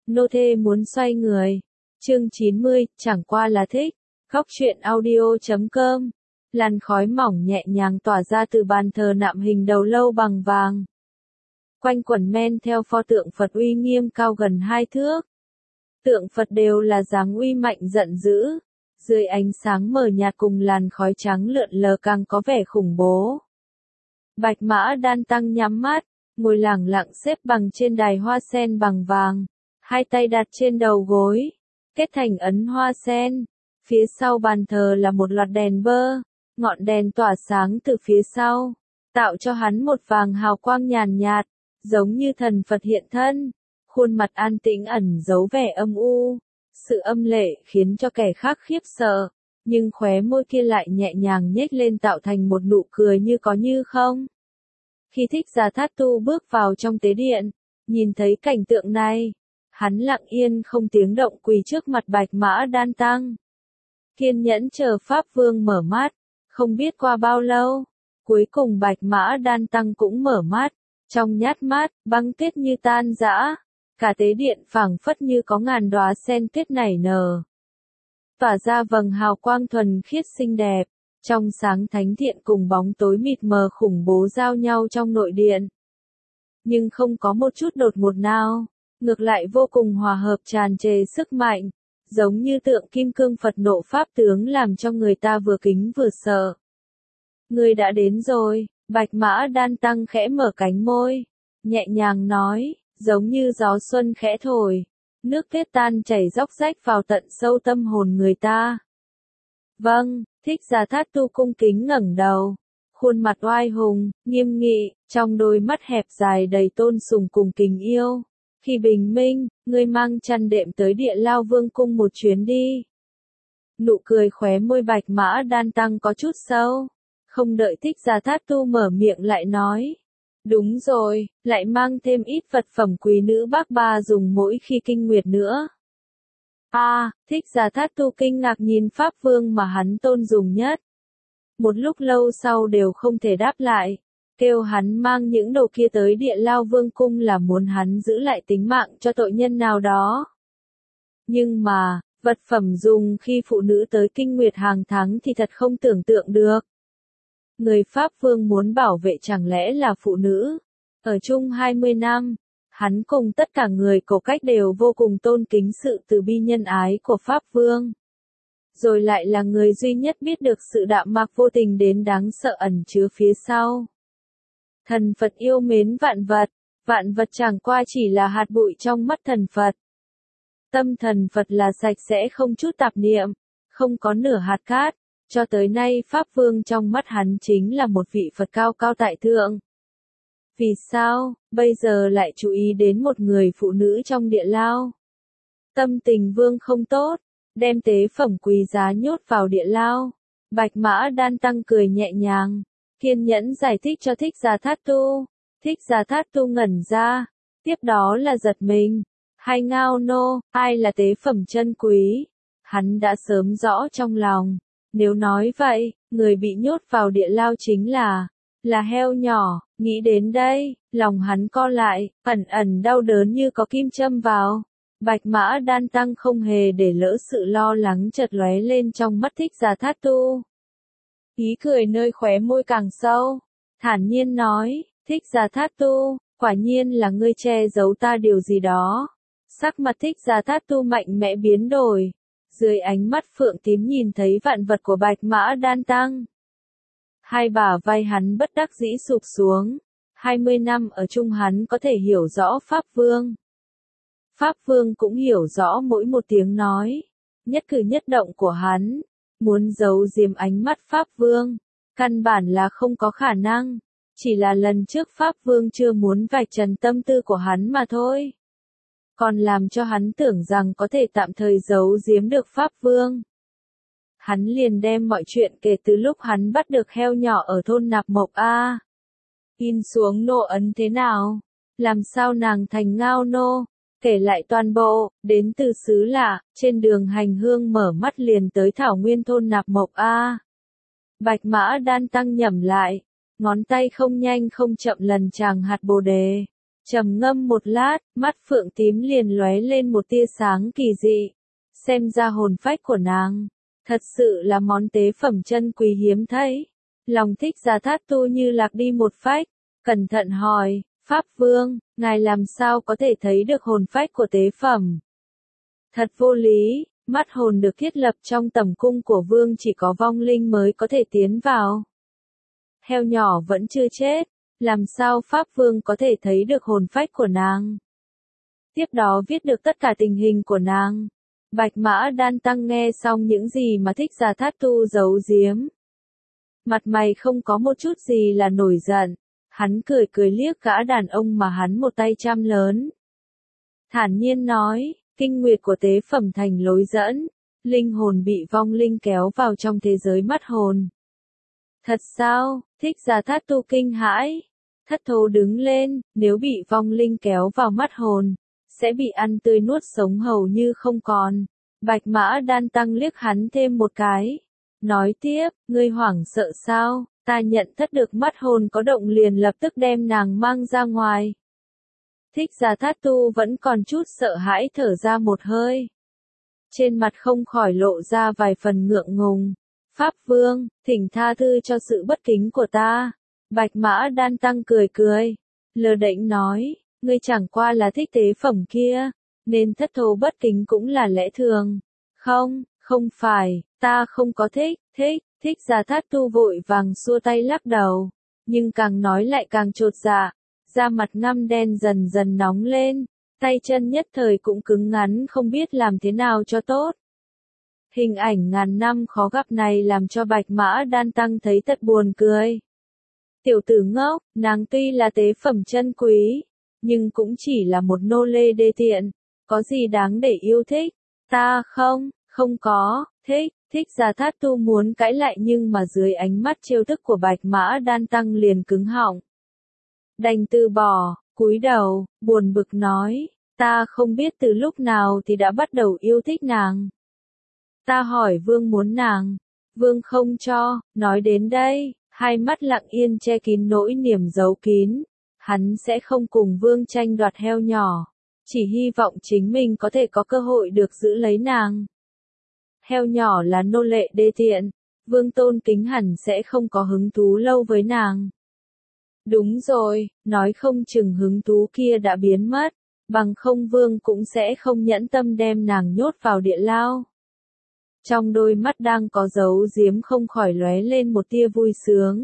Nô thê muốn xoay người. Chương 90, chẳng qua là thích. Góc truyện audio.com. Làn khói mỏng nhẹ nhàng tỏa ra từ bàn thờ nạm hình đầu lâu bằng vàng. Quanh quẩn men theo pho tượng Phật uy nghiêm cao gần 2 thước. Tượng Phật đều là dáng uy mạnh giận dữ. Dưới ánh sáng mờ nhạt cùng làn khói trắng lượn lờ càng có vẻ khủng bố. Bạch Mã Đan Tăng nhắm mắt, ngồi lẳng lặng xếp bằng trên đài hoa sen bằng vàng, hai tay đặt trên đầu gối, kết thành ấn hoa sen. Phía sau bàn thờ là một loạt đèn bơ, ngọn đèn tỏa sáng từ phía sau, tạo cho hắn một vàng hào quang nhàn nhạt, giống như thần Phật hiện thân. Khuôn mặt an tĩnh ẩn giấu vẻ âm u, sự âm lệ khiến cho kẻ khác khiếp sợ, nhưng khóe môi kia lại nhẹ nhàng nhếch lên tạo thành một nụ cười như có như không. Khi Thích Giả Thát Tu bước vào trong tế điện, nhìn thấy cảnh tượng này, hắn lặng yên không tiếng động quỳ trước mặt Bạch Mã Đan Tăng. Kiên nhẫn chờ Pháp Vương mở mắt, không biết qua bao lâu, cuối cùng Bạch Mã Đan Tăng cũng mở mắt, trong nhát mắt, băng tuyết như tan rã, cả tế điện phảng phất như có ngàn đóa sen tuyết nảy nở. Tỏa ra vầng hào quang thuần khiết xinh đẹp, trong sáng thánh thiện cùng bóng tối mịt mờ khủng bố giao nhau trong nội điện. Nhưng không có một chút đột ngột nào, ngược lại vô cùng hòa hợp tràn trề sức mạnh, giống như tượng kim cương Phật nộ pháp tướng làm cho người ta vừa kính vừa sợ. Người đã đến rồi, Bạch Mã Đan Tăng khẽ mở cánh môi, nhẹ nhàng nói, giống như gió xuân khẽ thổi, nước tuyết tan chảy róc rách vào tận sâu tâm hồn người ta. Vâng, Thích Giả Thát Tu cung kính ngẩng đầu, khuôn mặt oai hùng, nghiêm nghị, trong đôi mắt hẹp dài đầy tôn sùng cùng tình yêu. Khi bình minh, ngươi mang chăn đệm tới Địa Lao Vương cung một chuyến đi. Nụ cười khóe môi Bạch Mã Đan Tăng có chút sâu, không đợi Thích Giả Thát Tu mở miệng lại nói. Đúng rồi, lại mang thêm ít vật phẩm quý nữ bác bà dùng mỗi khi kinh nguyệt nữa. Thích Giả Thát Tu kinh ngạc nhìn Pháp Vương mà hắn tôn dùng nhất. Một lúc lâu sau đều không thể đáp lại, kêu hắn mang những đồ kia tới Địa Lao Vương cung là muốn hắn giữ lại tính mạng cho tội nhân nào đó. Nhưng mà, vật phẩm dùng khi phụ nữ tới kinh nguyệt hàng tháng thì thật không tưởng tượng được. Người Pháp Vương muốn bảo vệ chẳng lẽ là phụ nữ? Ở chung 20 năm, hắn cùng tất cả người cổ cách đều vô cùng tôn kính sự từ bi nhân ái của Pháp Vương. Rồi lại là người duy nhất biết được sự đạm mạc vô tình đến đáng sợ ẩn chứa phía sau. Thần Phật yêu mến vạn vật chẳng qua chỉ là hạt bụi trong mắt thần Phật. Tâm thần Phật là sạch sẽ không chút tạp niệm, không có nửa hạt cát. Cho tới nay Pháp Vương trong mắt hắn chính là một vị Phật cao cao tại thượng. Vì sao, bây giờ lại chú ý đến một người phụ nữ trong địa lao? Tâm tình Vương không tốt, đem tế phẩm quý giá nhốt vào địa lao. Bạch Mã Đan Tăng cười nhẹ nhàng, kiên nhẫn giải thích cho Thích Giả Thát Tu. Thích Giả Thát Tu ngẩn ra, tiếp đó là giật mình. Hai ngao nô, ai là tế phẩm chân quý? Hắn đã sớm rõ trong lòng. Nếu nói vậy, người bị nhốt vào địa lao chính là heo nhỏ. Nghĩ đến đây, lòng hắn co lại, ẩn ẩn đau đớn như có kim châm vào. Bạch Mã Đan Tăng không hề để lỡ sự lo lắng chợt lóe lên trong mắt Thích Giả Thát Tu. Ý cười nơi khóe môi càng sâu, thản nhiên nói, Thích Giả Thát Tu, quả nhiên là ngươi che giấu ta điều gì đó. Sắc mặt Thích Giả Thát Tu mạnh mẽ biến đổi. Dưới ánh mắt phượng tím nhìn thấy vạn vật của Bạch Mã Đan Tăng. Hai bả vai hắn bất đắc dĩ sụp xuống. 20 năm ở chung hắn có thể hiểu rõ Pháp Vương. Pháp Vương cũng hiểu rõ mỗi một tiếng nói, nhất cử nhất động của hắn. Muốn giấu giếm ánh mắt Pháp Vương, căn bản là không có khả năng. Chỉ là lần trước Pháp Vương chưa muốn vạch trần tâm tư của hắn mà thôi. Còn làm cho hắn tưởng rằng có thể tạm thời giấu giếm được Pháp Vương. Hắn liền đem mọi chuyện kể từ lúc hắn bắt được heo nhỏ ở thôn Nạp Mộc in xuống nô ấn thế nào, làm sao nàng thành ngao nô, kể lại toàn bộ, đến từ xứ lạ, trên đường hành hương mở mắt liền tới thảo nguyên thôn Nạp Mộc Bạch Mã Đan Tăng nhẩm lại, ngón tay không nhanh không chậm lần tràng hạt bồ đề. Trầm ngâm một lát, mắt Phượng tím liền lóe lên một tia sáng kỳ dị. Xem ra hồn phách của nàng, thật sự là món tế phẩm chân quý hiếm thấy. Lòng Thích Gia Thát Tu như lạc đi một phách, cẩn thận hỏi, Pháp Vương, ngài làm sao có thể thấy được hồn phách của tế phẩm? Thật vô lý, mắt hồn được thiết lập trong tẩm cung của Vương chỉ có vong linh mới có thể tiến vào. Heo nhỏ vẫn chưa chết, làm sao Pháp Vương có thể thấy được hồn phách của nàng? Tiếp đó viết được tất cả tình hình của nàng. Bạch Mã Đan Tăng nghe xong những gì mà Thích Gia Thát Tu giấu giếm. Mặt mày không có một chút gì là nổi giận. Hắn cười cười liếc gã đàn ông mà hắn một tay chăm lớn. Thản nhiên nói, kinh nguyệt của tế phẩm thành lối dẫn. Linh hồn bị vong linh kéo vào trong thế giới mắt hồn. Thật sao? Thích Gia Thát Tu kinh hãi. Thất thố đứng lên, nếu bị vong linh kéo vào mắt hồn, sẽ bị ăn tươi nuốt sống hầu như không còn. Bạch Mã Đan Tăng liếc hắn thêm một cái. Nói tiếp, ngươi hoảng sợ sao, ta nhận thất được mắt hồn có động liền lập tức đem nàng mang ra ngoài. Thích Gia Thát Tu vẫn còn chút sợ hãi thở ra một hơi. Trên mặt không khỏi lộ ra vài phần ngượng ngùng. Pháp Vương, thỉnh tha thứ cho sự bất kính của ta. Bạch Mã Đan Tăng cười cười. Lơ đễnh nói, ngươi chẳng qua là thích tế phẩm kia, nên thất thố bất kính cũng là lẽ thường. Không phải, ta không có thích. Thích Gia Thát Tu vội vàng xua tay lắc đầu, nhưng càng nói lại càng chột dạ, da mặt ngăm đen dần dần nóng lên, tay chân nhất thời cũng cứng ngắn không biết làm thế nào cho tốt. Hình ảnh ngàn năm khó gặp này làm cho Bạch Mã Đan Tăng thấy thật buồn cười. Tiểu tử ngốc, nàng tuy là tế phẩm chân quý, nhưng cũng chỉ là một nô lê đê tiện, có gì đáng để yêu thích? Ta không có, Thích Gia Thát Tu muốn cãi lại nhưng mà dưới ánh mắt trêu tức của Bạch Mã Đan Tăng liền cứng họng. Đành từ bỏ, cúi đầu, buồn bực nói, ta không biết từ lúc nào thì đã bắt đầu yêu thích nàng. Ta hỏi Vương muốn nàng, Vương không cho, nói đến đây, hai mắt lặng yên che kín nỗi niềm giấu kín. Hắn sẽ không cùng Vương tranh đoạt heo nhỏ, chỉ hy vọng chính mình có thể có cơ hội được giữ lấy nàng. Heo nhỏ là nô lệ đê tiện, Vương tôn kính hẳn sẽ không có hứng thú lâu với nàng. Đúng rồi, nói không chừng hứng thú kia đã biến mất, bằng không Vương cũng sẽ không nhẫn tâm đem nàng nhốt vào địa lao. Trong đôi mắt đang có dấu giếm không khỏi lóe lên một tia vui sướng.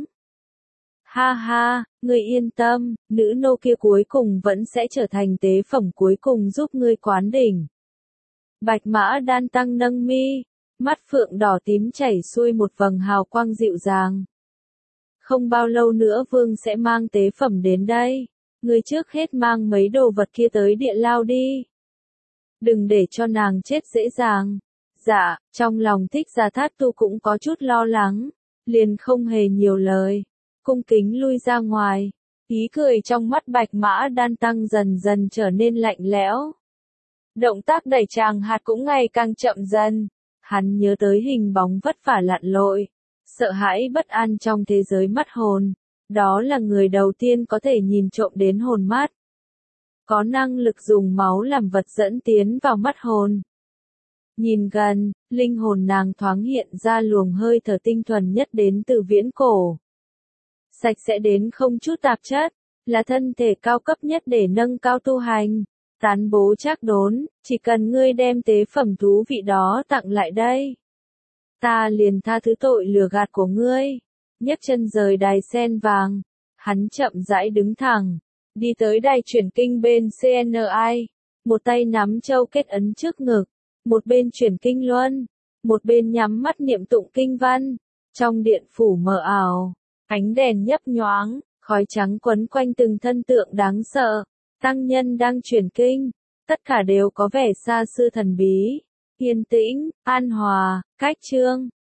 Ha ha, ngươi yên tâm, nữ nô kia cuối cùng vẫn sẽ trở thành tế phẩm cuối cùng giúp ngươi quán đỉnh. Bạch Mã Đan Tăng nâng mi, mắt phượng đỏ tím chảy xuôi một vầng hào quang dịu dàng. Không bao lâu nữa Vương sẽ mang tế phẩm đến đây, ngươi trước hết mang mấy đồ vật kia tới địa lao đi. Đừng để cho nàng chết dễ dàng. Dạ, trong lòng Thích Gia Thát Tu cũng có chút lo lắng, liền không hề nhiều lời, cung kính lui ra ngoài. Ý cười trong mắt Bạch Mã Đan Tăng dần dần trở nên lạnh lẽo. Động tác đẩy tràng hạt cũng ngày càng chậm dần. Hắn nhớ tới hình bóng vất vả lặn lội, sợ hãi bất an trong thế giới mắt hồn. Đó là người đầu tiên có thể nhìn trộm đến hồn mắt. Có năng lực dùng máu làm vật dẫn tiến vào mắt hồn. Nhìn gần, linh hồn nàng thoáng hiện ra luồng hơi thở tinh thuần nhất đến từ viễn cổ. Sạch sẽ đến không chút tạp chất, là thân thể cao cấp nhất để nâng cao tu hành. Tán bố trác đốn, chỉ cần ngươi đem tế phẩm thú vị đó tặng lại đây. Ta liền tha thứ tội lừa gạt của ngươi. Nhấc chân rời đài sen vàng, hắn chậm rãi đứng thẳng, đi tới đài chuyển kinh bên CNI, một tay nắm châu kết ấn trước ngực, một bên chuyển kinh luân, một bên nhắm mắt niệm tụng kinh văn. Trong điện phủ mờ ảo, ánh đèn nhấp nhoáng, khói trắng quấn quanh từng thân tượng đáng sợ. Tăng nhân đang chuyển kinh, tất cả đều có vẻ xa xưa thần bí, yên tĩnh, an hòa, cách chương.